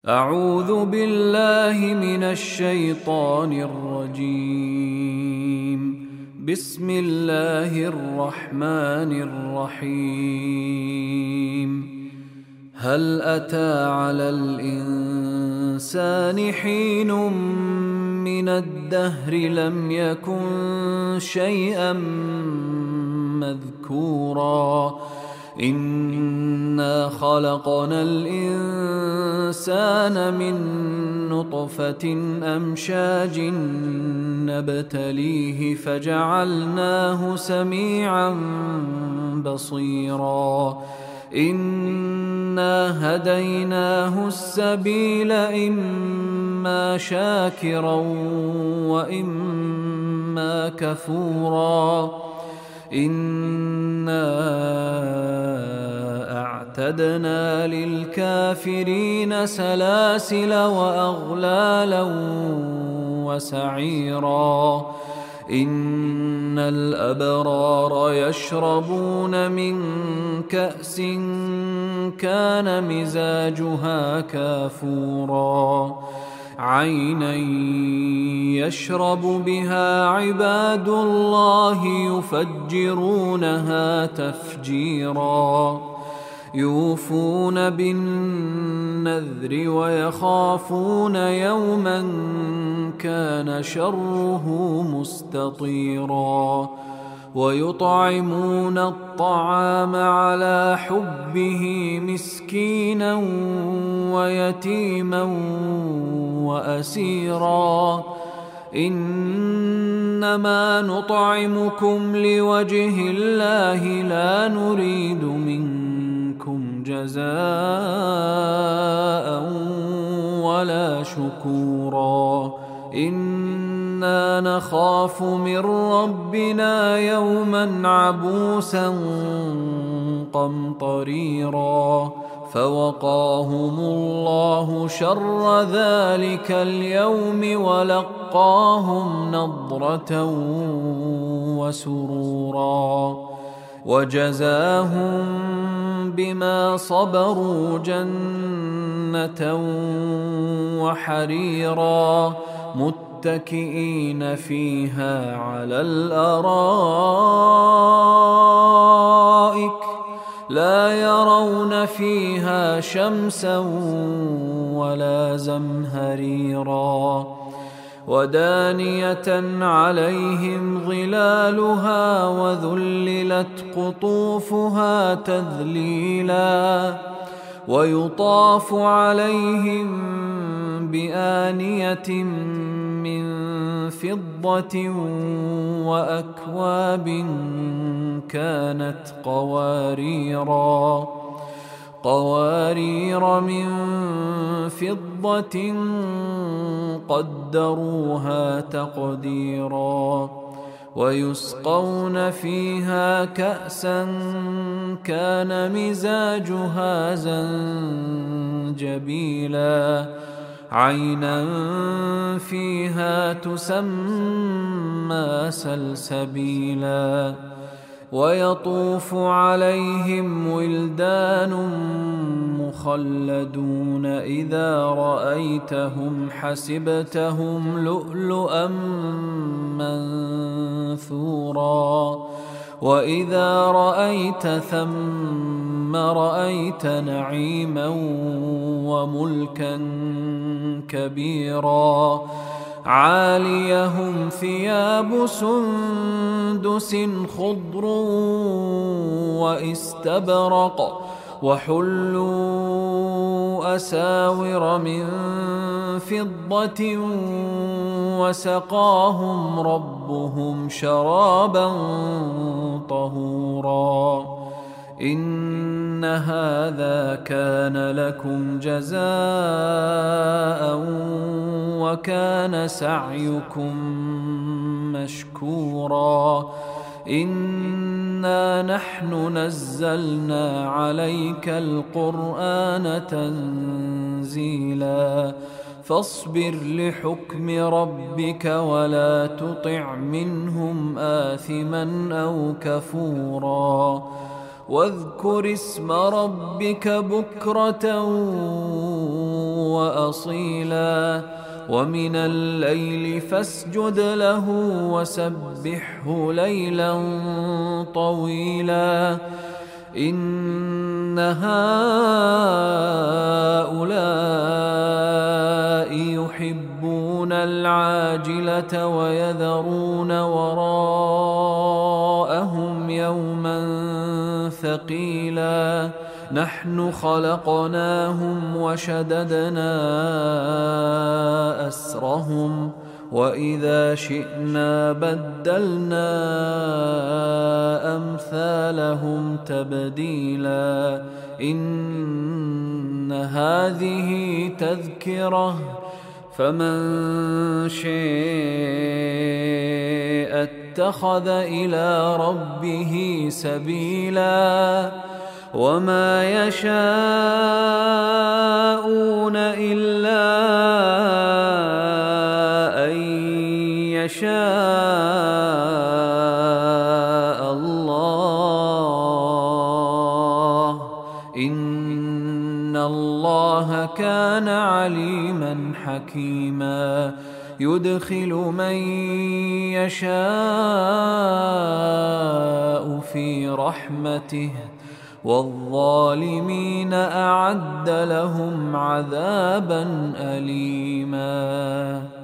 أعوذ بالله من الشيطان الرجيم. بسم الله الرحمن الرحيم. هل أتى على الإنسان حين من الدهر لم يكن شيئا مذكورا إنا خلقنا الإنسان من نطفة أمشاج نبتليه فجعلناه سميعا بصيرا إنا هديناه السبيل إما شاكرا وإما كفورا إنا أعتدنا للكافرين سلاسل وأغلالا وسعيرا إن الأبرار يشربون من كأس كان مزاجها كافورا عينا يشرب بها عباد الله يفجرونها تفجيرا يوفون بالنذر ويخافون يوما كان شره مستطيرا ويطعمون الطعام على حبه مسكينا ويتيما وأسيرا إنما نطعمكم لوجه الله لا نريد منكم جزاء ولا شكورا إنا نخاف من ربنا يوما عبوسا قمطريرا فوقاهم الله شر ذلك اليوم ولقاهم نضرة وسرورا وجزاهم بما صبروا جنة وحريرا متكئين فيها على الأرائك لا يرون فيها شمسا ولا زمهريرا ودانية عليهم ظلالها وذللت قطوفها تذليلا ويطاف عليهم بآنية من فضة وأكواب كانت قوارير من فضة قدروها تقديرا ويسقون فيها كأسا كان مزاجها زنجبيلا عينا فيها تسمى سلسبيلا ويطوف عليهم ولدان مخلدون إذا رأيتهم حسبتهم لؤلؤا منثورا وإذا رأيت ثم رأيت نعيما وملكا كبيرا عاليهم ثياب سندس خضر واستبرق وحلوا أساور من فضة وسقاهم ربهم شرابا طهورا إن هذا كان لكم جزاء وكان سعيكم مشكورا إنا نحن نزلنا عليك القرآن تنزيلا فاصبر لحكم ربك ولا تطع منهم آثما أو كفورا واذكر اسم ربك بكرة وأصيلا ومن الليل فاسجد له وسبحه ليلا طويلا إن هؤلاء يحبون العاجلة ويذرون وراءهم يوما ثقيلا نحن خلقناهم وشددنا أسرهم وإذا شئنا بدلنا أمثالهم تبديلا إن هذه تذكرة فمن شاء اتخذ إلى ربه سبيلا وما يشاءون إلا أن يشاء الله إن الله كان عليما حكيما يدخل من يشاء في رحمته والظالمين أعد لهم عذابا أليما.